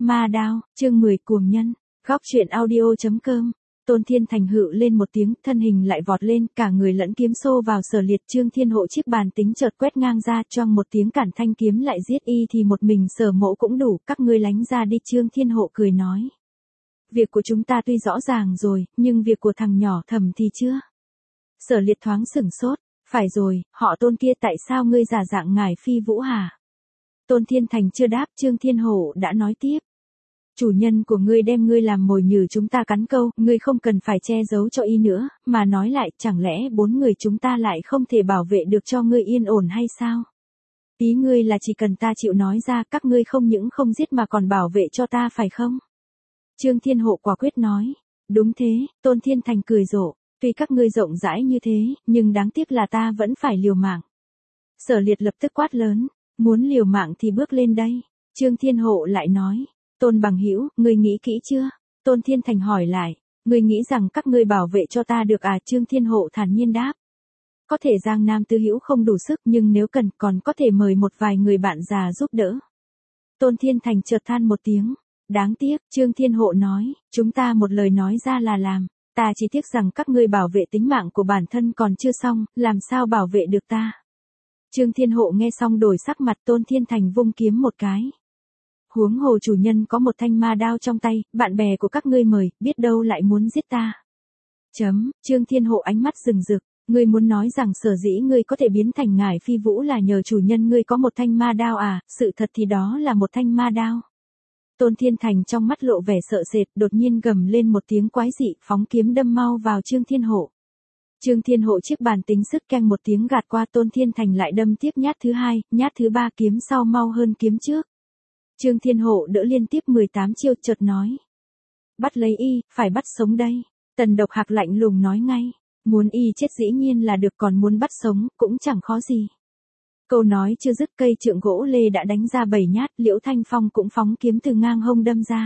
Ma đao, chương 10 cuồng nhân, góc truyện audio.com. Tôn Thiên Thành hự lên một tiếng, thân hình lại vọt lên, cả người lẫn kiếm xô vào Sở Liệt. Trương Thiên Hộ chiếc bàn tính chợt quét ngang ra, choang một tiếng cản thanh kiếm lại giết y thì một mình Sở Mỗ cũng đủ, các ngươi lánh ra đi. Trương Thiên Hộ cười nói. Việc của chúng ta tuy rõ ràng rồi, nhưng việc của thằng nhỏ Thẩm thì chưa. Sở Liệt thoáng sửng sốt, phải rồi, họ Tôn kia tại sao ngươi giả dạng ngải phi vũ hả? Tôn Thiên Thành chưa đáp, Trương Thiên Hộ đã nói tiếp. Chủ nhân của ngươi đem ngươi làm mồi nhử chúng ta cắn câu, ngươi không cần phải che giấu cho y nữa, mà nói lại, chẳng lẽ 4 người chúng ta lại không thể bảo vệ được cho ngươi yên ổn hay sao? Ý ngươi là chỉ cần ta chịu nói ra, các ngươi không những không giết mà còn bảo vệ cho ta phải không? Trương Thiên Hộ quả quyết nói. Đúng thế, Tôn Thiên Thành cười rộ, tuy các ngươi rộng rãi như thế, nhưng đáng tiếc là ta vẫn phải liều mạng. Sở Liệt lập tức quát lớn, muốn liều mạng thì bước lên đây. Trương Thiên Hộ lại nói. Tôn bằng hữu, ngươi nghĩ kỹ chưa? Tôn Thiên Thành hỏi lại, ngươi nghĩ rằng các ngươi bảo vệ cho ta được à? Trương Thiên Hộ thản nhiên đáp. Có thể Giang Nam Tư hữu không đủ sức, nhưng nếu cần còn có thể mời một vài người bạn già giúp đỡ. Tôn Thiên Thành chợt than một tiếng. Đáng tiếc, Trương Thiên Hộ nói, chúng ta một lời nói ra là làm. Ta chỉ tiếc rằng các ngươi bảo vệ tính mạng của bản thân còn chưa xong, làm sao bảo vệ được ta? Trương Thiên Hộ nghe xong đổi sắc mặt. Tôn Thiên Thành vung kiếm một cái. Huống hồ chủ nhân có một thanh ma đao trong tay, bạn bè của các ngươi mời, biết đâu lại muốn giết ta. Trương Thiên Hộ ánh mắt rừng rực, ngươi muốn nói rằng sở dĩ ngươi có thể biến thành ngải phi vũ là nhờ chủ nhân ngươi có một thanh ma đao à? Sự thật thì đó là một thanh ma đao. Tôn Thiên Thành trong mắt lộ vẻ sợ sệt, đột nhiên gầm lên một tiếng quái dị, phóng kiếm đâm mau vào Trương Thiên Hộ. Trương Thiên Hộ chiếc bàn tính sứt keng một tiếng gạt qua. Tôn Thiên Thành lại đâm tiếp nhát thứ hai, nhát thứ ba, kiếm sau mau hơn kiếm trước. Trương Thiên Hộ đỡ liên tiếp 18 chiêu, chợt nói. Bắt lấy y, phải bắt sống đây. Tần Độc Hạc lạnh lùng nói ngay. Muốn y chết dĩ nhiên là được, còn muốn bắt sống, cũng chẳng khó gì. Câu nói chưa dứt, cây trượng gỗ lê đã đánh ra 7 nhát, Liễu Thanh Phong cũng phóng kiếm từ ngang hông đâm ra.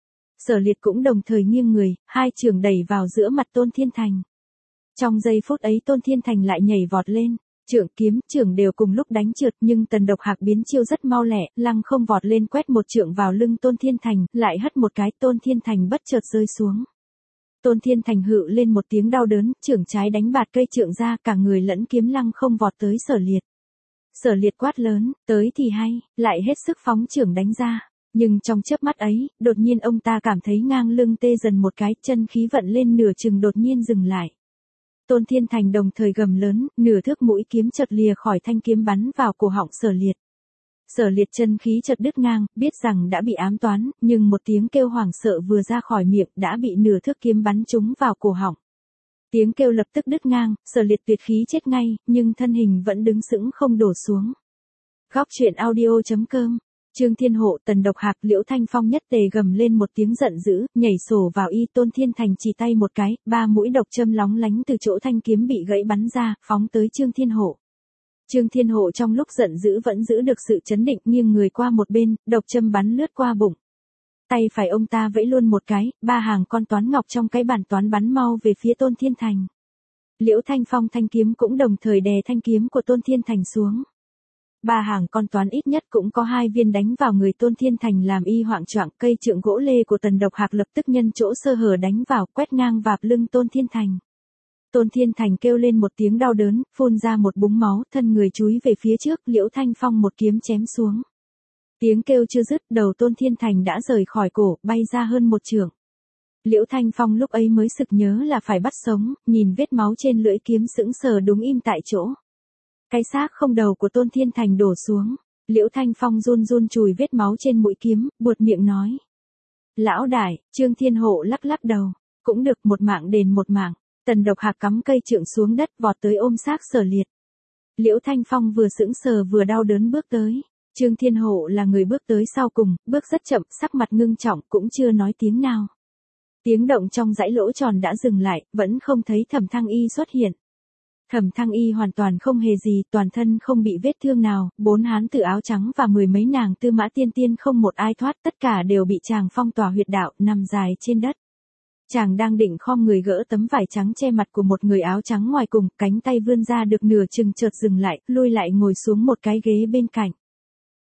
Sở Liệt cũng đồng thời nghiêng người, hai chưởng đẩy vào giữa mặt Tôn Thiên Thành. Trong giây phút ấy Tôn Thiên Thành lại nhảy vọt lên. Trượng kiếm, chưởng đều cùng lúc đánh trượt, nhưng Tần Độc Hạc biến chiêu rất mau lẹ, lăng không vọt lên quét một trượng vào lưng Tôn Thiên Thành, lại hất một cái, Tôn Thiên Thành bất chợt rơi xuống. Tôn Thiên Thành hự lên một tiếng đau đớn, chưởng trái đánh bạt cây trượng ra, cả người lẫn kiếm lăng không vọt tới Sở Liệt. Sở Liệt quát lớn, tới thì hay, lại hết sức phóng chưởng đánh ra. Nhưng trong chớp mắt ấy, đột nhiên ông ta cảm thấy ngang lưng tê dần một cái, chân khí vận lên nửa chừng đột nhiên dừng lại. Tôn Thiên Thành đồng thời gầm lớn, nửa thước mũi kiếm chợt lìa khỏi thanh kiếm bắn vào cổ họng Sở Liệt. Sở Liệt chân khí chợt đứt ngang, biết rằng đã bị ám toán, nhưng một tiếng kêu hoảng sợ vừa ra khỏi miệng đã bị nửa thước kiếm bắn trúng vào cổ họng. Tiếng kêu lập tức đứt ngang, Sở Liệt tuyệt khí chết ngay, nhưng thân hình vẫn đứng sững không đổ xuống. Góc truyện audio.com. Trương Thiên Hộ, Tần Độc Hạc, Liễu Thanh Phong nhất tề gầm lên một tiếng giận dữ, nhảy sổ vào y. Tôn Thiên Thành chỉ tay một cái, 3 mũi độc châm lóng lánh từ chỗ thanh kiếm bị gãy bắn ra, phóng tới Trương Thiên Hộ. Trương Thiên Hộ trong lúc giận dữ vẫn giữ được sự chấn định, nghiêng người qua một bên, độc châm bắn lướt qua bụng. Tay phải ông ta vẫy luôn một cái, 3 hàng con toán ngọc trong cái bàn toán bắn mau về phía Tôn Thiên Thành. Liễu Thanh Phong thanh kiếm cũng đồng thời đè thanh kiếm của Tôn Thiên Thành xuống. 3 hàng con toán ít nhất cũng có 2 viên đánh vào người Tôn Thiên Thành làm y hoảng choạng, cây trượng gỗ lê của Tần Độc Hạc lập tức nhân chỗ sơ hở đánh vào, quét ngang vạp lưng Tôn Thiên Thành. Tôn Thiên Thành kêu lên một tiếng đau đớn, phun ra một búng máu, thân người chúi về phía trước, Liễu Thanh Phong một kiếm chém xuống. Tiếng kêu chưa dứt, đầu Tôn Thiên Thành đã rời khỏi cổ, bay ra hơn một trượng. Liễu Thanh Phong lúc ấy mới sực nhớ là phải bắt sống, nhìn vết máu trên lưỡi kiếm sững sờ đúng im tại chỗ. Cái xác không đầu của Tôn Thiên Thành đổ xuống, Liễu Thanh Phong run run chùi vết máu trên mũi kiếm, buột miệng nói. Lão đại, Trương Thiên Hộ lắc lắc đầu, cũng được, một mạng đền một mạng. Tần Độc Hạc cắm cây trượng xuống đất vọt tới ôm xác Sở Liệt. Liễu Thanh Phong vừa sững sờ vừa đau đớn bước tới. Trương Thiên Hộ là người bước tới sau cùng, bước rất chậm, sắc mặt ngưng trọng, cũng chưa nói tiếng nào. Tiếng động trong dãy lỗ tròn đã dừng lại, vẫn không thấy Thẩm Thăng Y xuất hiện. Thẩm Thăng Y hoàn toàn không hề gì, toàn thân không bị vết thương nào, 4 hán tử áo trắng và 10 mấy nàng Tư Mã Tiên Tiên không một ai thoát, tất cả đều bị chàng phong tỏa huyệt đạo, nằm dài trên đất. Chàng đang định khom người gỡ tấm vải trắng che mặt của một người áo trắng ngoài cùng, cánh tay vươn ra được nửa chừng chợt dừng lại, lui lại ngồi xuống một cái ghế bên cạnh.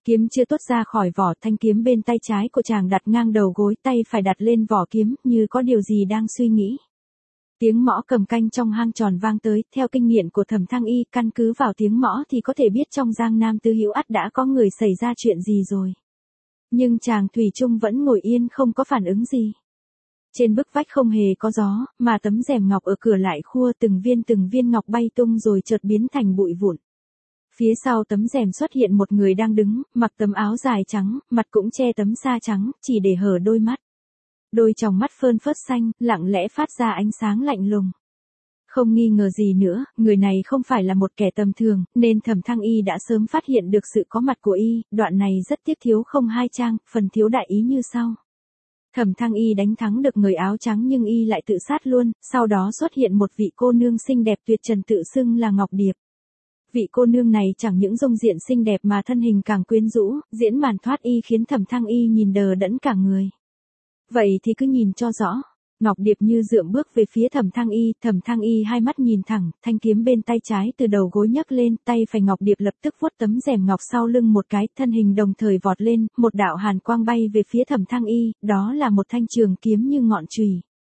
Kiếm chưa tuốt ra khỏi vỏ, thanh kiếm bên tay trái của chàng đặt ngang đầu gối, tay phải đặt lên vỏ kiếm, như có điều gì đang suy nghĩ. Tiếng mõ cầm canh trong hang tròn vang tới, theo kinh nghiệm của Thẩm Thăng Y, căn cứ vào tiếng mõ thì có thể biết trong Giang Nam Tứ Hữu ắt đã có người xảy ra chuyện gì rồi. Nhưng chàng thủy chung vẫn ngồi yên không có phản ứng gì. Trên bức vách không hề có gió, mà tấm rèm ngọc ở cửa lại khua, từng viên ngọc bay tung rồi chợt biến thành bụi vụn. Phía sau tấm rèm xuất hiện một người đang đứng, mặc tấm áo dài trắng, mặt cũng che tấm sa trắng, chỉ để hở đôi mắt. Đôi tròng mắt phơn phớt xanh, lặng lẽ phát ra ánh sáng lạnh lùng. Không nghi ngờ gì nữa, người này không phải là một kẻ tầm thường, nên Thẩm Thăng Y đã sớm phát hiện được sự có mặt của y. Đoạn này rất tiếc thiếu không hai trang, phần thiếu đại ý như sau. Thẩm Thăng Y đánh thắng được người áo trắng nhưng y lại tự sát luôn, sau đó xuất hiện một vị cô nương xinh đẹp tuyệt trần tự xưng là Ngọc Điệp. Vị cô nương này chẳng những dung diện xinh đẹp mà thân hình càng quyến rũ, diễn màn thoát y khiến Thẩm Thăng Y nhìn đờ đẫn cả người. Vậy thì cứ nhìn cho rõ. Ngọc Điệp như dượm bước về phía Thẩm Thăng Y hai mắt nhìn thẳng, thanh kiếm bên tay trái từ đầu gối nhấc lên, tay phải Ngọc Điệp lập tức vuốt tấm rèm ngọc sau lưng một cái, thân hình đồng thời vọt lên, một đạo hàn quang bay về phía Thẩm Thăng Y, đó là một thanh trường kiếm như ngọn chùy.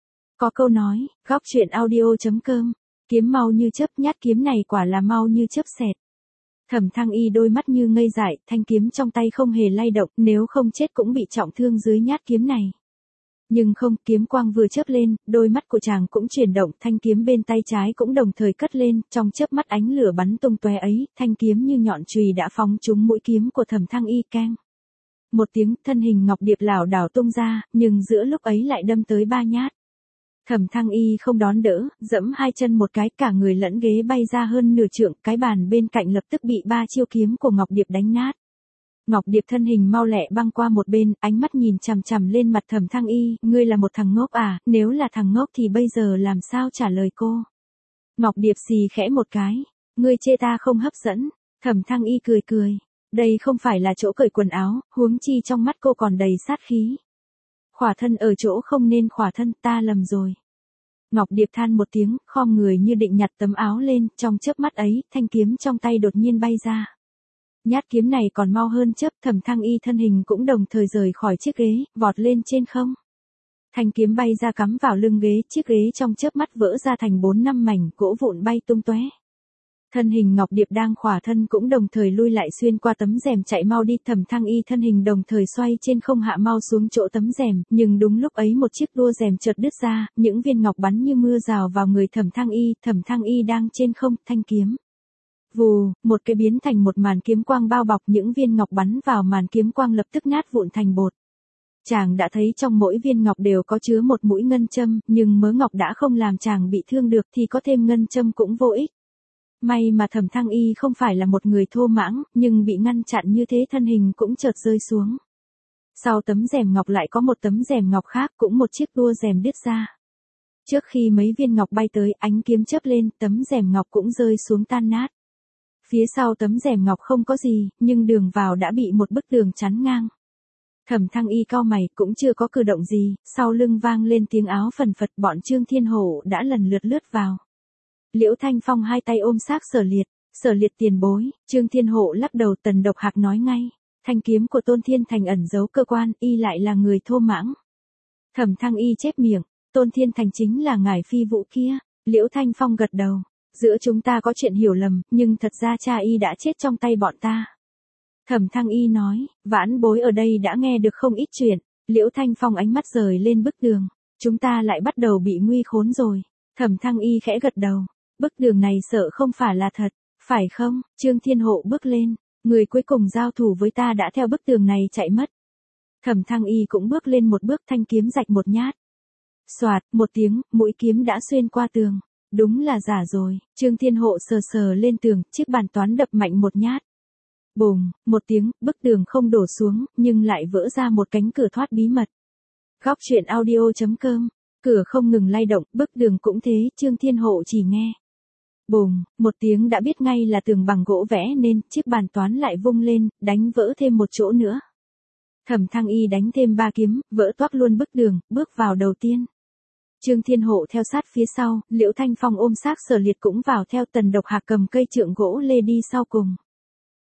Có câu nói, góc truyện audio.com, kiếm mau như chớp, nhát kiếm này quả là mau như chớp xẹt. Thẩm Thăng Y đôi mắt như ngây dại, thanh kiếm trong tay không hề lay động, nếu không chết cũng bị trọng thương dưới nhát kiếm này. Nhưng không, kiếm quang vừa chớp lên, đôi mắt của chàng cũng chuyển động, thanh kiếm bên tay trái cũng đồng thời cất lên, trong chớp mắt ánh lửa bắn tung tóe ấy, thanh kiếm như nhọn chùy đã phóng trúng mũi kiếm của Thẩm Thăng Y keng. Một tiếng, thân hình Ngọc Điệp lảo đảo tung ra, nhưng giữa lúc ấy lại đâm tới 3 nhát. Thẩm Thăng Y không đón đỡ, giẫm hai chân một cái, cả người lẫn ghế bay ra hơn nửa trượng, cái bàn bên cạnh lập tức bị 3 chiêu kiếm của Ngọc Điệp đánh nát. Ngọc Điệp thân hình mau lẹ băng qua một bên, ánh mắt nhìn chằm chằm lên mặt Thẩm Thăng Y, ngươi là một thằng ngốc à, nếu là thằng ngốc thì bây giờ làm sao trả lời cô. Ngọc Điệp xì khẽ một cái, ngươi chê ta không hấp dẫn. Thẩm Thăng Y cười cười, đây không phải là chỗ cởi quần áo, huống chi trong mắt cô còn đầy sát khí. Khỏa thân ở chỗ không nên khỏa thân, ta lầm rồi. Ngọc Điệp than một tiếng, khom người như định nhặt tấm áo lên, trong chớp mắt ấy, thanh kiếm trong tay đột nhiên bay ra. Nhát kiếm này còn mau hơn chớp, Thẩm Thăng Y thân hình cũng đồng thời rời khỏi chiếc ghế, vọt lên trên không. Thanh kiếm bay ra cắm vào lưng ghế, chiếc ghế trong chớp mắt vỡ ra thành 4-5 mảnh, gỗ vụn bay tung tóe. Thân hình Ngọc Điệp đang khỏa thân cũng đồng thời lui lại xuyên qua tấm rèm chạy mau đi, Thẩm Thăng Y thân hình đồng thời xoay trên không hạ mau xuống chỗ tấm rèm, nhưng đúng lúc ấy một chiếc đua rèm chợt đứt ra, những viên ngọc bắn như mưa rào vào người Thẩm Thăng Y đang trên không, thanh kiếm. Vù, một cái biến thành một màn kiếm quang bao bọc, những viên ngọc bắn vào màn kiếm quang lập tức nát vụn thành bột. Chàng đã thấy trong mỗi viên ngọc đều có chứa một mũi ngân châm, nhưng mớ ngọc đã không làm chàng bị thương được thì có thêm ngân châm cũng vô ích. May mà Thẩm Thăng Y không phải là một người thô mãng, nhưng bị ngăn chặn như thế thân hình cũng chợt rơi xuống. Sau tấm rèm ngọc lại có một tấm rèm ngọc khác, cũng một chiếc đua rèm đứt ra. Trước khi mấy viên ngọc bay tới, ánh kiếm chớp lên, tấm rèm ngọc cũng rơi xuống tan nát. Phía sau tấm rèm ngọc không có gì, nhưng đường vào đã bị một bức tường chắn ngang. Thẩm Thăng Y cau mày, cũng chưa có cử động gì, sau lưng vang lên tiếng áo phần phật, bọn Trương Thiên Hổ đã lần lượt lướt vào. Liễu Thanh Phong hai tay ôm xác Sở Liệt tiền bối. Trương Thiên Hộ lắc đầu, Tần Độc Hạc nói ngay, thanh kiếm của Tôn Thiên Thành ẩn giấu cơ quan, y lại là người thô mãng. Thẩm Thăng Y chép miệng, Tôn Thiên Thành chính là ngải phi vụ kia. Liễu Thanh Phong gật đầu, giữa chúng ta có chuyện hiểu lầm, nhưng thật ra cha y đã chết trong tay bọn ta. Thẩm Thăng Y nói, vãn bối ở đây đã nghe được không ít chuyện. Liễu Thanh Phong ánh mắt rời lên bức tường, chúng ta lại bắt đầu bị nguy khốn rồi. Thẩm Thăng Y khẽ gật đầu, bức tường này sợ không phải là thật, phải không? Trương Thiên Hộ bước lên, người cuối cùng giao thủ với ta đã theo bức tường này chạy mất. Thẩm Thăng Y cũng bước lên một bước, thanh kiếm rạch một nhát. Soạt, một tiếng, mũi kiếm đã xuyên qua tường. Đúng là giả rồi. Trương Thiên Hộ sờ sờ lên tường, chiếc bàn toán đập mạnh một nhát. Bùng, một tiếng, bức tường không đổ xuống, nhưng lại vỡ ra một cánh cửa thoát bí mật. Góc truyện audio.com, cửa không ngừng lay động, bức tường cũng thế, Trương Thiên Hộ chỉ nghe. Bùng, một tiếng đã biết ngay là tường bằng gỗ vẽ nên, chiếc bàn toán lại vung lên, đánh vỡ thêm một chỗ nữa. Thẩm Thăng Y đánh thêm 3 kiếm, vỡ toác luôn bức tường, bước vào đầu tiên. Trương Thiên Hộ theo sát phía sau, Liễu Thanh Phong ôm xác Sở Liệt cũng vào theo, Tần Độc Hạc cầm cây trượng gỗ lê đi sau cùng.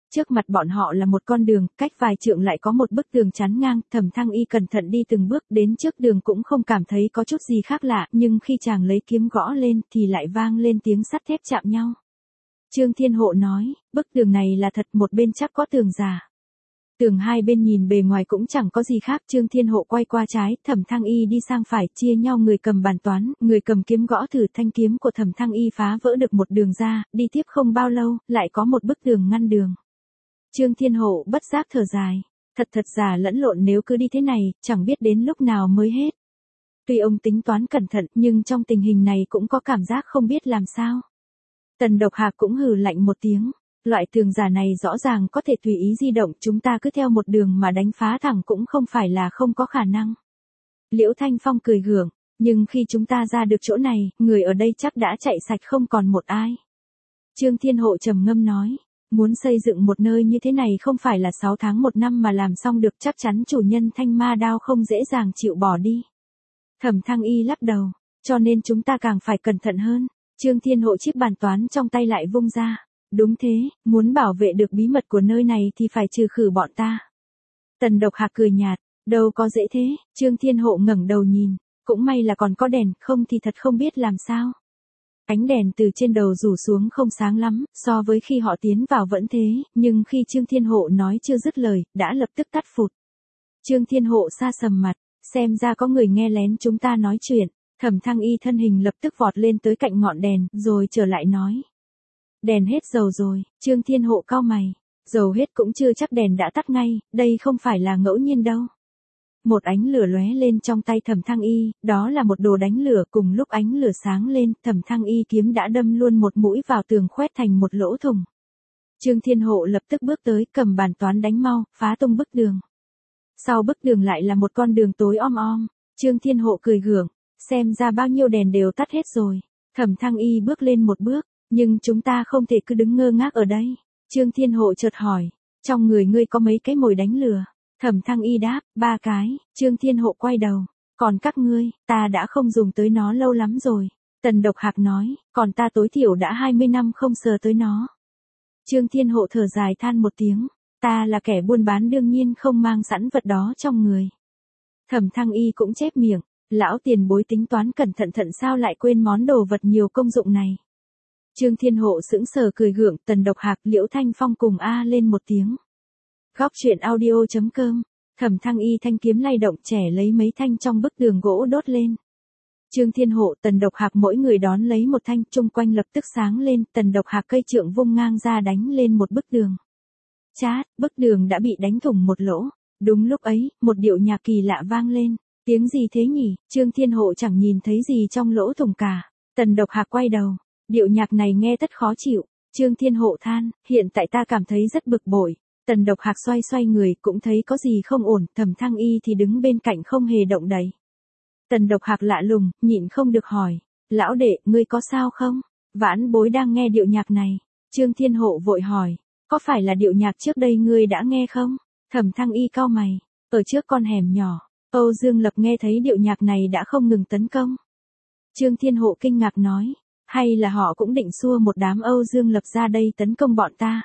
Trước mặt bọn họ là một con đường, cách vài trượng lại có một bức tường chắn ngang, Thẩm Thăng Y cẩn thận đi từng bước đến trước đường cũng không cảm thấy có chút gì khác lạ, nhưng khi chàng lấy kiếm gõ lên thì lại vang lên tiếng sắt thép chạm nhau. Trương Thiên Hộ nói, bức tường này là thật, một bên chắc có tường giả. Tường hai bên nhìn bề ngoài cũng chẳng có gì khác, Trương Thiên Hộ quay qua trái, Thẩm Thăng Y đi sang phải, chia nhau người cầm bàn toán, người cầm kiếm gõ thử, thanh kiếm của Thẩm Thăng Y phá vỡ được một đường ra, đi tiếp không bao lâu, lại có một bức tường ngăn đường. Trương Thiên Hộ bất giác thở dài, thật giả lẫn lộn, nếu cứ đi thế này, chẳng biết đến lúc nào mới hết. Tuy ông tính toán cẩn thận, nhưng trong tình hình này cũng có cảm giác không biết làm sao. Tần Độc Hạc cũng hừ lạnh một tiếng, loại tường giả này rõ ràng có thể tùy ý di động, chúng ta cứ theo một đường mà đánh phá thẳng cũng không phải là không có khả năng. Liễu Thanh Phong cười gượng, nhưng khi chúng ta ra được chỗ này, người ở đây chắc đã chạy sạch không còn một ai. Trương Thiên Hộ trầm ngâm nói, muốn xây dựng một nơi như thế này không phải là 6 tháng 1 năm mà làm xong được, chắc chắn chủ nhân Thanh Ma Đao không dễ dàng chịu bỏ đi. Thẩm Thăng Y lắc đầu, cho nên chúng ta càng phải cẩn thận hơn. Trương Thiên Hộ chiếc bàn toán trong tay lại vung ra. Đúng thế, muốn bảo vệ được bí mật của nơi này thì phải trừ khử bọn ta. Tần Độc Hạc cười nhạt, đâu có dễ thế. Trương Thiên Hộ ngẩng đầu nhìn, cũng may là còn có đèn, không thì thật không biết làm sao. Ánh đèn từ trên đầu rủ xuống không sáng lắm, so với khi họ tiến vào vẫn thế, nhưng khi Trương Thiên Hộ nói chưa dứt lời, đã lập tức tắt phụt. Trương Thiên Hộ sa sầm mặt, xem ra có người nghe lén chúng ta nói chuyện. Thẩm Thăng Y thân hình lập tức vọt lên tới cạnh ngọn đèn, rồi trở lại nói. Đèn hết dầu rồi. Trương Thiên Hộ cau mày, dầu hết cũng chưa chắc đèn đã tắt ngay, đây không phải là ngẫu nhiên đâu. Một ánh lửa lóe lên trong tay Thẩm Thăng Y, đó là một đồ đánh lửa, cùng lúc ánh lửa sáng lên, Thẩm Thăng Y kiếm đã đâm luôn một mũi vào tường, khoét thành một lỗ thủng. Trương Thiên Hộ lập tức bước tới, cầm bàn toán đánh mau, phá tung bức tường. Sau bức tường lại là một con đường tối om om. Trương Thiên Hộ cười gượng, xem ra bao nhiêu đèn đều tắt hết rồi. Thẩm Thăng Y bước lên một bước, nhưng chúng ta không thể cứ đứng ngơ ngác ở đây. Trương Thiên Hộ chợt hỏi, trong người ngươi có mấy cái mồi đánh lửa? Thẩm Thăng Y đáp, 3 cái. Trương Thiên Hộ quay đầu, còn các ngươi, ta đã không dùng tới nó lâu lắm rồi. Tần Độc Hạc nói, còn ta tối thiểu đã 20 năm không sờ tới nó. Trương Thiên Hộ thở dài than một tiếng, ta là kẻ buôn bán đương nhiên không mang sẵn vật đó trong người. Thẩm Thăng Y cũng chép miệng, lão tiền bối tính toán cẩn thận sao lại quên món đồ vật nhiều công dụng này. Trương Thiên Hộ sững sờ cười gượng, Tần Độc Hạc, Liễu Thanh Phong cùng a lên một tiếng. Góc truyện audio.com, Thẩm Thăng Y thanh kiếm lay động, trẻ lấy mấy thanh trong bức tường gỗ đốt lên. Trương Thiên Hộ, Tần Độc Hạc mỗi người đón lấy một thanh, chung quanh lập tức sáng lên, Tần Độc Hạc cây trượng vung ngang ra đánh lên một bức tường. Chát, bức tường đã bị đánh thủng một lỗ. Đúng lúc ấy, một điệu nhạc kỳ lạ vang lên. Tiếng gì thế nhỉ? Trương Thiên Hộ chẳng nhìn thấy gì trong lỗ thủng cả. Tần Độc Hạc quay đầu. Điệu nhạc này nghe rất khó chịu. Trương Thiên Hộ than, hiện tại ta cảm thấy rất bực bội. Tần Độc Hạc xoay người, cũng thấy có gì không ổn, Thẩm Thăng Y thì đứng bên cạnh không hề động đậy. Tần Độc Hạc lạ lùng, nhịn không được hỏi, lão đệ, ngươi có sao không? Vãn bối đang nghe điệu nhạc này. Trương Thiên Hộ vội hỏi, có phải là điệu nhạc trước đây ngươi đã nghe không? Thẩm Thăng Y cau mày, ở trước con hẻm nhỏ, Âu Dương Lập nghe thấy điệu nhạc này đã không ngừng tấn công. Trương Thiên Hộ kinh ngạc nói, hay là họ cũng định xua một đám Âu Dương Lập ra đây tấn công bọn ta?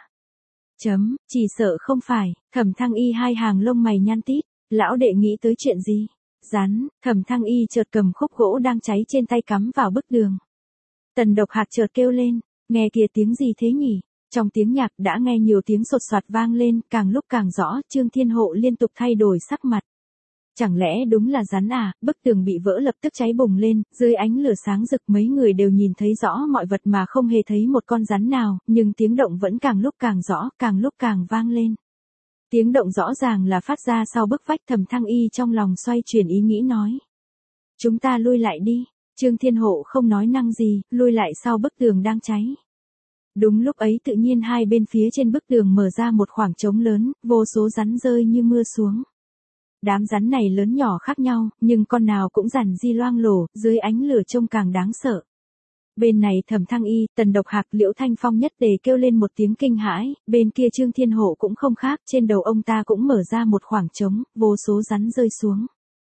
Chỉ sợ không phải. Thẩm Thăng Y hai hàng lông mày nhăn tít, lão đệ nghĩ tới chuyện gì? Rắn. Thẩm Thăng Y chợt cầm khúc gỗ đang cháy trên tay cắm vào bức tường. Tần Độc Hạc chợt kêu lên, nghe kìa, tiếng gì thế nhỉ? Trong tiếng nhạc đã nghe nhiều tiếng sột soạt vang lên, càng lúc càng rõ, Trương Thiên Hộ liên tục thay đổi sắc mặt. Chẳng lẽ đúng là rắn à? Bức tường bị vỡ lập tức cháy bùng lên, dưới ánh lửa sáng rực mấy người đều nhìn thấy rõ mọi vật mà không hề thấy một con rắn nào, nhưng tiếng động vẫn càng lúc càng rõ, càng lúc càng vang lên. Tiếng động rõ ràng là phát ra sau bức vách. Thẩm Thăng Y trong lòng xoay chuyển ý nghĩ nói. Chúng ta lui lại đi. Trương Thiên Hộ không nói năng gì, lui lại sau bức tường đang cháy. Đúng lúc ấy tự nhiên hai bên phía trên bức tường mở ra một khoảng trống lớn, vô số rắn rơi như mưa xuống. Đám rắn này lớn nhỏ khác nhau, nhưng con nào cũng rằn ri loang lổ, dưới ánh lửa trông càng đáng sợ. Bên này Thẩm Thăng Y, Tần Độc Hạc, Liễu Thanh Phong nhất tề kêu lên một tiếng kinh hãi, bên kia Trương Thiên Hộ cũng không khác, trên đầu ông ta cũng mở ra một khoảng trống, vô số rắn rơi xuống.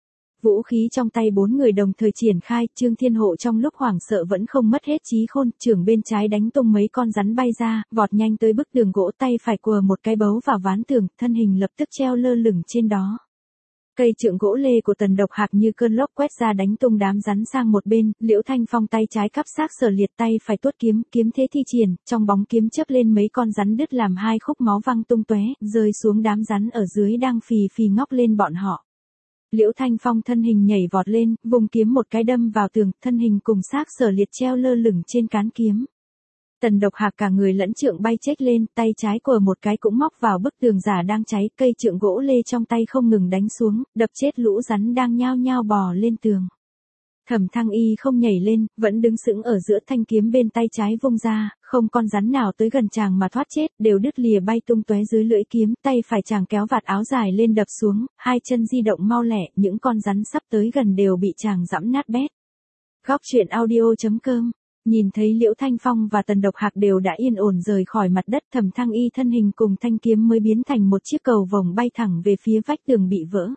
Vũ khí trong tay bốn người đồng thời triển khai, Trương Thiên Hộ trong lúc hoảng sợ vẫn không mất hết trí khôn, chưởng bên trái đánh tung mấy con rắn bay ra, vọt nhanh tới bức tường gỗ, tay phải quờ một cái bấu vào ván tường, thân hình lập tức treo lơ lửng trên đó. Cây trượng gỗ lê của Tần Độc Hạc như cơn lốc quét ra đánh tung đám rắn sang một bên, Liễu Thanh Phong tay trái cắp xác Sở Liệt, tay phải tuốt kiếm, kiếm thế thi triển, trong bóng kiếm chớp lên mấy con rắn đứt làm hai khúc, máu văng tung tóe, rơi xuống đám rắn ở dưới đang phì phì ngóc lên bọn họ. Liễu Thanh Phong thân hình nhảy vọt lên, vùng kiếm một cái đâm vào tường, thân hình cùng xác Sở Liệt treo lơ lửng trên cán kiếm. Tần Độc Hạc cả người lẫn trượng bay chết lên, tay trái quờ một cái cũng móc vào bức tường giả đang cháy, cây trượng gỗ lê trong tay không ngừng đánh xuống, đập chết lũ rắn đang nhao nhao bò lên tường. Thẩm Thăng Y không nhảy lên, vẫn đứng sững ở giữa, thanh kiếm bên tay trái vung ra, không con rắn nào tới gần chàng mà thoát chết, đều đứt lìa bay tung tóe dưới lưỡi kiếm, tay phải chàng kéo vạt áo dài lên đập xuống, hai chân di động mau lẹ, những con rắn sắp tới gần đều bị chàng giẫm nát bét. Góc truyện audio.com. Nhìn thấy Liễu Thanh Phong và Tần Độc Hạc đều đã yên ổn rời khỏi mặt đất, Thẩm Thăng Y thân hình cùng thanh kiếm mới biến thành một chiếc cầu vồng bay thẳng về phía vách tường bị vỡ.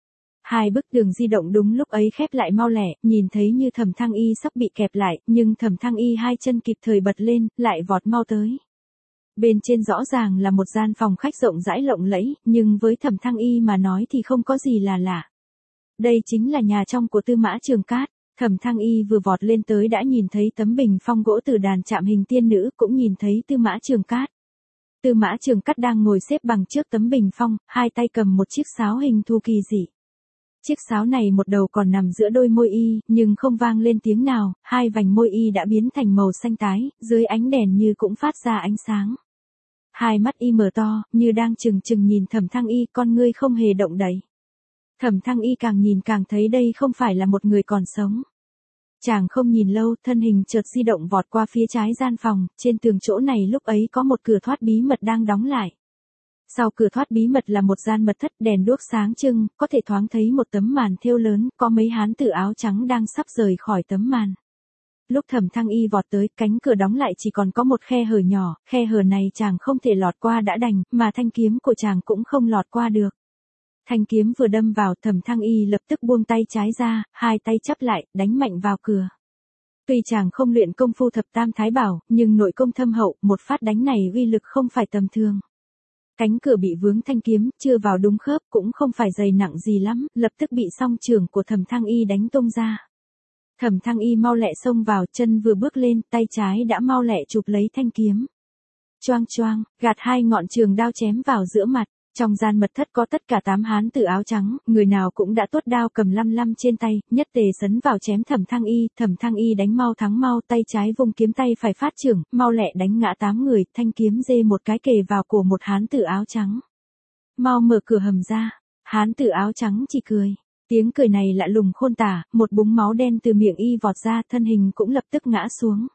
Hai bức tường di động đúng lúc ấy khép lại mau lẹ, nhìn thấy như Thẩm Thăng Y sắp bị kẹp lại, nhưng Thẩm Thăng Y hai chân kịp thời bật lên, lại vọt mau tới. Bên trên rõ ràng là một gian phòng khách rộng rãi lộng lẫy, nhưng với Thẩm Thăng Y mà nói thì không có gì là lạ. Đây chính là nhà trong của Tư Mã Trường Cát. Thẩm Thăng Y vừa vọt lên tới đã nhìn thấy tấm bình phong gỗ từ đàn chạm hình tiên nữ, cũng nhìn thấy Tư Mã Trường Cát. Tư Mã Trường Cát đang ngồi xếp bằng trước tấm bình phong, hai tay cầm một chiếc sáo hình thù kỳ dị. Chiếc sáo này một đầu còn nằm giữa đôi môi y, nhưng không vang lên tiếng nào, hai vành môi y đã biến thành màu xanh tái, dưới ánh đèn như cũng phát ra ánh sáng. Hai mắt y mở to, như đang trừng trừng nhìn Thẩm Thăng Y, con ngươi không hề động đậy. Thẩm Thăng Y càng nhìn càng thấy đây không phải là một người còn sống. Chàng không nhìn lâu, thân hình chợt di động vọt qua phía trái gian phòng, trên tường chỗ này lúc ấy có một cửa thoát bí mật đang đóng lại. Sau cửa thoát bí mật là một gian mật thất, đèn đuốc sáng trưng, có thể thoáng thấy một tấm màn thêu lớn, có mấy hán tử áo trắng đang sắp rời khỏi tấm màn. Lúc Thẩm Thăng Y vọt tới, cánh cửa đóng lại chỉ còn có một khe hở nhỏ, khe hở này chàng không thể lọt qua đã đành, mà thanh kiếm của chàng cũng không lọt qua được. Thanh kiếm vừa đâm vào, Thẩm Thăng Y lập tức buông tay trái ra, hai tay chắp lại, đánh mạnh vào cửa. Tuy chàng không luyện công phu thập tam thái bảo, nhưng nội công thâm hậu, một phát đánh này uy lực không phải tầm thường. Cánh cửa bị vướng thanh kiếm, chưa vào đúng khớp, cũng không phải dày nặng gì lắm, lập tức bị song chưởng của Thẩm Thăng Y đánh tung ra. Thẩm Thăng Y mau lẹ xông vào, chân vừa bước lên, tay trái đã mau lẹ chụp lấy thanh kiếm. Choang choang, gạt hai ngọn trường đao chém vào giữa mặt. Trong gian mật thất có tất cả 8 hán tử áo trắng, người nào cũng đã tuốt đao cầm lăm lăm trên tay, nhất tề sấn vào chém Thẩm Thăng Y, Thẩm Thăng Y đánh mau thắng mau, tay trái vung kiếm tay phải phát chưởng, mau lẹ đánh ngã 8 người, thanh kiếm dê một cái kề vào cổ một hán tử áo trắng. Mau mở cửa hầm ra, hán tử áo trắng chỉ cười. Tiếng cười này lạ lùng khôn tả, một búng máu đen từ miệng y vọt ra, thân hình cũng lập tức ngã xuống.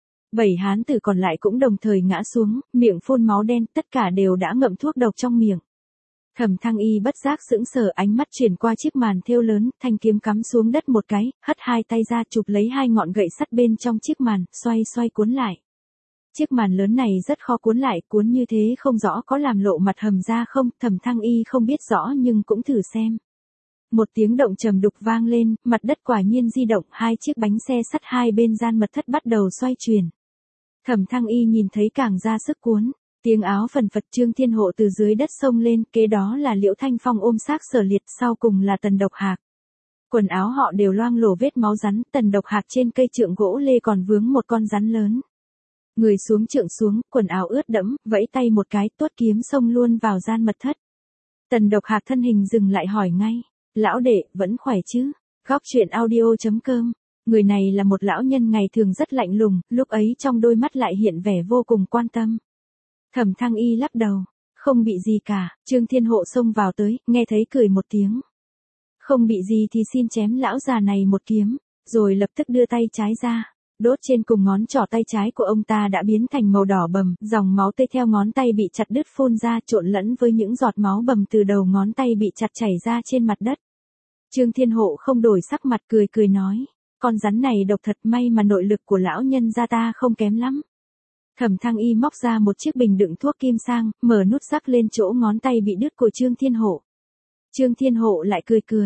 7 hán tử còn lại cũng đồng thời ngã xuống, miệng phun máu đen, tất cả đều đã ngậm thuốc độc trong miệng. Thẩm Thăng Y bất giác sững sờ, ánh mắt chuyển qua chiếc màn thêu lớn, thanh kiếm cắm xuống đất một cái, hất hai tay ra chụp lấy hai ngọn gậy sắt bên trong chiếc màn, xoay xoay cuốn lại. Chiếc màn lớn này rất khó cuốn lại, cuốn như thế không rõ có làm lộ mặt hầm ra không, Thẩm Thăng Y không biết rõ nhưng cũng thử xem. Một tiếng động trầm đục vang lên, mặt đất quả nhiên di động, hai chiếc bánh xe sắt hai bên gian mật thất bắt đầu xoay chuyển. Thẩm Thăng Y nhìn thấy càng ra sức cuốn. Tiếng áo phần phật, Trương Thiên Hộ từ dưới đất xông lên, kế đó là Liễu Thanh Phong ôm xác Sở Liệt, sau cùng là Tần Độc Hạc. Quần áo họ đều loang lổ vết máu rắn, Tần Độc Hạc trên cây trượng gỗ lê còn vướng một con rắn lớn. Người xuống trượng xuống, quần áo ướt đẫm, vẫy tay một cái, tuốt kiếm xông luôn vào gian mật thất. Tần Độc Hạc thân hình dừng lại hỏi ngay, lão đệ, vẫn khỏe chứ? Góc truyện audio.com. Người này là một lão nhân ngày thường rất lạnh lùng, lúc ấy trong đôi mắt lại hiện vẻ vô cùng quan tâm. Thẩm Thăng Y lắc đầu, không bị gì cả. Trương Thiên Hộ xông vào tới, nghe thấy cười một tiếng. Không bị gì thì xin chém lão già này một kiếm, rồi lập tức đưa tay trái ra. Đốt trên cùng ngón trỏ tay trái của ông ta đã biến thành màu đỏ bầm, dòng máu tươi theo ngón tay bị chặt đứt phun ra, trộn lẫn với những giọt máu bầm từ đầu ngón tay bị chặt chảy ra trên mặt đất. Trương Thiên Hộ không đổi sắc mặt, cười cười nói, con rắn này độc thật, may mà nội lực của lão nhân gia ta không kém lắm. Thẩm Thăng Y móc ra một chiếc bình đựng thuốc kim sang, mở nút rắc lên chỗ ngón tay bị đứt của Trương Thiên Hộ. Trương Thiên Hộ lại cười cười,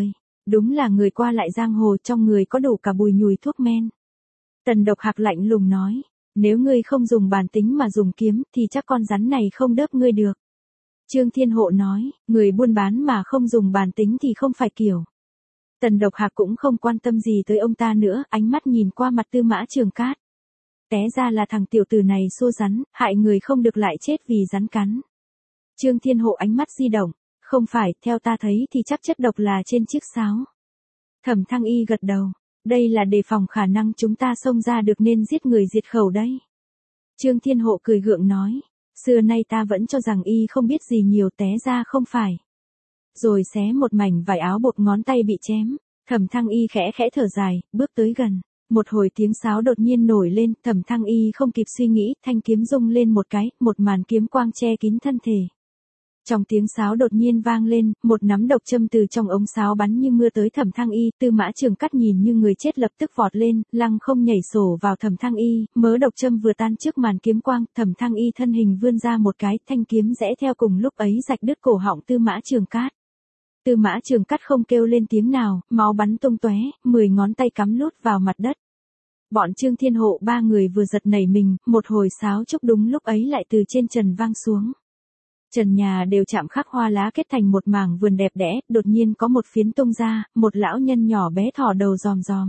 Đúng là người qua lại giang hồ, trong người có đủ cả bùi nhùi thuốc men. Tần Độc Hạc lạnh lùng nói, nếu ngươi không dùng bản tính mà dùng kiếm thì chắc con rắn này không đớp ngươi được. Trương Thiên Hộ nói, người buôn bán mà không dùng bản tính thì không phải kiểu. Tần Độc Hạc cũng không quan tâm gì tới ông ta nữa, ánh mắt nhìn qua mặt Tư Mã Trường Cát. Té ra là thằng tiểu tử này xô rắn, hại người không được lại chết vì rắn cắn. Trương Thiên Hộ ánh mắt di động, không phải, theo ta thấy thì chắc chất độc là trên chiếc sáo. Thẩm Thăng Y gật đầu, đây là đề phòng khả năng chúng ta xông ra được nên giết người diệt khẩu đây. Trương Thiên Hộ cười gượng nói, xưa nay ta vẫn cho rằng y không biết gì nhiều, té ra không phải. Rồi xé một mảnh vải áo bột, ngón tay bị chém. Thẩm Thăng Y khẽ khẽ thở dài, bước tới gần. Một hồi tiếng sáo đột nhiên nổi lên, Thẩm Thăng Y không kịp suy nghĩ, thanh kiếm rung lên một cái, một màn kiếm quang che kín thân thể. Trong tiếng sáo đột nhiên vang lên, một nắm độc châm từ trong ống sáo bắn như mưa tới Thẩm Thăng Y. Tư Mã Trường Cát nhìn như người chết lập tức vọt lên, lăng không nhảy sổ vào Thẩm Thăng Y, mớ độc châm vừa tan trước màn kiếm quang, Thẩm Thăng Y thân hình vươn ra một cái, thanh kiếm rẽ theo cùng lúc ấy rạch đứt cổ họng Tư Mã Trường Cát. Tư Mã Trường Cát không kêu lên tiếng nào, máu bắn tung tóe, 10 ngón tay cắm lút vào mặt đất. Bọn Trương Thiên Hộ ba người vừa giật nảy mình, một hồi sáo trúc đúng lúc ấy lại từ trên trần vang xuống. Trần nhà đều chạm khắc hoa lá kết thành một mảng vườn đẹp đẽ, đột nhiên có một phiến tung ra, một lão nhân nhỏ bé thò đầu ròm ròm.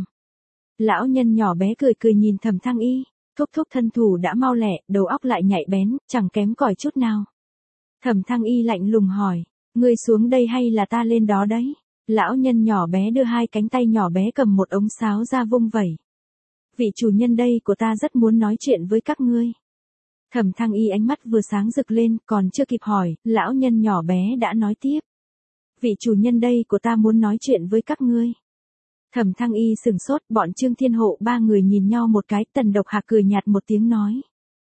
Lão nhân nhỏ bé cười cười nhìn Thẩm Thăng Y, thúc thúc thân thủ đã mau lẹ, đầu óc lại nhạy bén, chẳng kém cỏi chút nào. Thẩm Thăng Y lạnh lùng hỏi, ngươi xuống đây hay là ta lên đó đấy? Lão nhân nhỏ bé đưa hai cánh tay nhỏ bé cầm một ống sáo ra vung vẩy. Vị chủ nhân đây của ta rất muốn nói chuyện với các ngươi. Thẩm Thăng Y ánh mắt vừa sáng rực lên, còn chưa kịp hỏi, lão nhân nhỏ bé đã nói tiếp. Vị chủ nhân đây của ta muốn nói chuyện với các ngươi. Thẩm Thăng Y sừng sốt, bọn Trương Thiên Hộ ba người nhìn nhau một cái, Tần Độc Hạc cười nhạt một tiếng nói.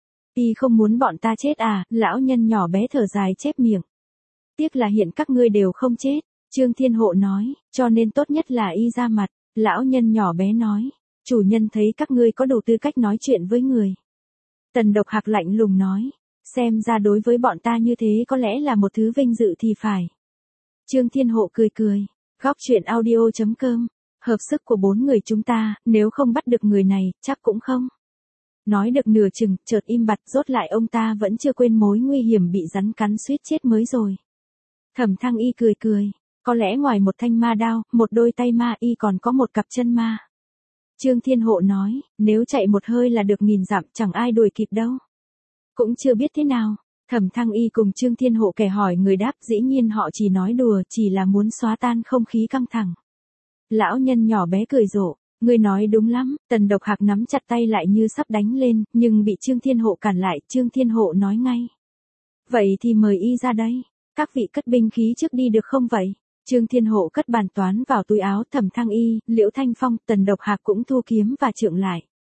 Y không muốn bọn ta chết à? Lão nhân nhỏ bé thở dài chép miệng. Tiếc là hiện các ngươi đều không chết. Trương Thiên Hộ nói, cho nên tốt nhất là y ra mặt. Lão nhân nhỏ bé nói, chủ nhân thấy các ngươi có đủ tư cách nói chuyện với người. Tần Độc Hạc lạnh lùng nói, xem ra đối với bọn ta như thế có lẽ là một thứ vinh dự thì phải. Trương Thiên Hộ cười cười, góc truyện audio.com, hợp sức của 4 người chúng ta, nếu không bắt được người này, chắc cũng không. Nói được nửa chừng, chợt im bặt, rốt lại ông ta vẫn chưa quên mối nguy hiểm bị rắn cắn suýt chết mới rồi. Thẩm Thăng Y cười cười, có lẽ ngoài một thanh ma đao, một đôi tay ma y còn có một cặp chân ma. Trương Thiên Hộ nói, nếu chạy một hơi là được 1000 dặm, chẳng ai đuổi kịp đâu. Cũng chưa biết thế nào. Thẩm Thăng Y cùng Trương Thiên Hộ kẻ hỏi người đáp, dĩ nhiên họ chỉ nói đùa, chỉ là muốn xóa tan không khí căng thẳng. Lão nhân nhỏ bé cười rộ, ngươi nói đúng lắm. Tần Độc Hạc nắm chặt tay lại như sắp đánh lên, nhưng bị Trương Thiên Hộ cản lại. Trương Thiên Hộ nói ngay, vậy thì mời y ra đây. Các vị cất binh khí trước đi được không vậy? Trương Thiên Hộ cất bàn toán vào túi áo, Thẩm Thăng Y, Liễu Thanh Phong, Tần Độc Hạc cũng thu kiếm và trượng lại.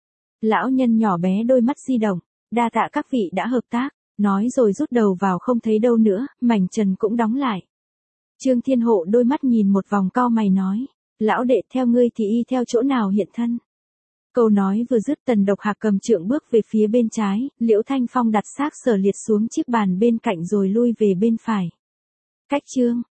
Lão nhân nhỏ bé đôi mắt di động, đa tạ các vị đã hợp tác, nói rồi rút đầu vào không thấy đâu nữa, mảnh trần cũng đóng lại. Trương Thiên Hộ đôi mắt nhìn một vòng cau mày nói, lão đệ theo ngươi thì y theo chỗ nào hiện thân? Câu nói vừa dứt, Tần Độc Hạc cầm trượng bước về phía bên trái, Liễu Thanh Phong đặt xác Sở Liệt xuống chiếc bàn bên cạnh rồi lui về bên phải. Cách chương